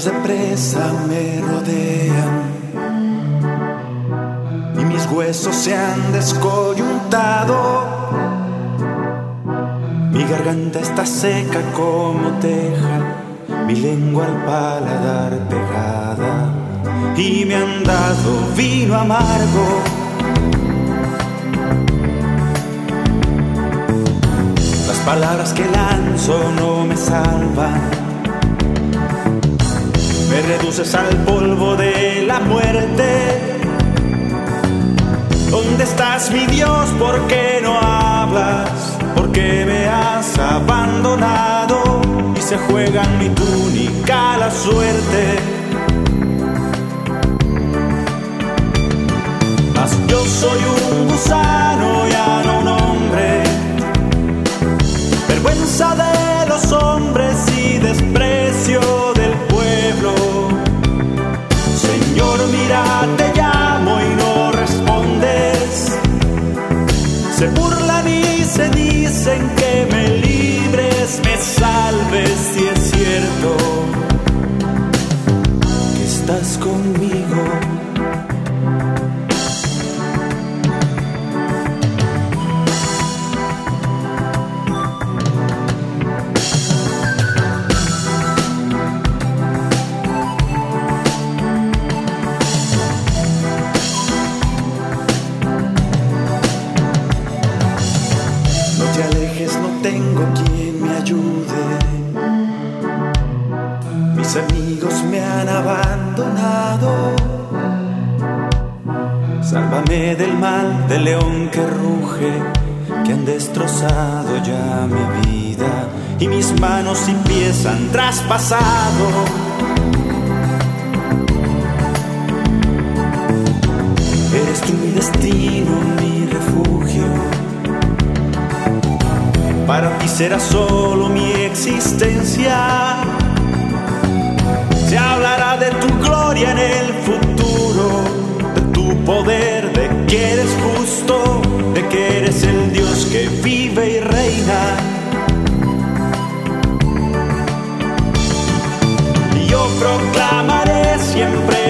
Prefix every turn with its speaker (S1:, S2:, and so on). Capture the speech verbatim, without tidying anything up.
S1: Perros de presa me rodean y mis huesos se han descoyuntado. Mi garganta está seca como teja, mi lengua al paladar pegada, y me han dado vino amargo. Las palabras que lanzo no me salvan, me reduces al polvo de la muerte. ¿Dónde estás, mi Dios? ¿Por qué no hablas? ¿Por qué me has abandonado? Y se juega en mi túnica la suerte. Mas yo soy un gusano, ya no un hombre, vergüenza de los hombres y desprecio del pueblo. Señor, mira, te llamo y no respondes. Se burlan y se dicen que me libres, me salves, si es cierto que estás conmigo. No tengo quien me ayude, mis amigos me han abandonado. Sálvame del mal, del león que ruge, que han destrozado ya mi vida y mis manos y pies han traspasado. Eres tú mi destino, mi refugio. Para ti será solo mi existencia. Se hablará de tu gloria en el futuro, de tu poder, de que eres justo, de que eres el Dios que vive y reina. Y yo proclamaré siempre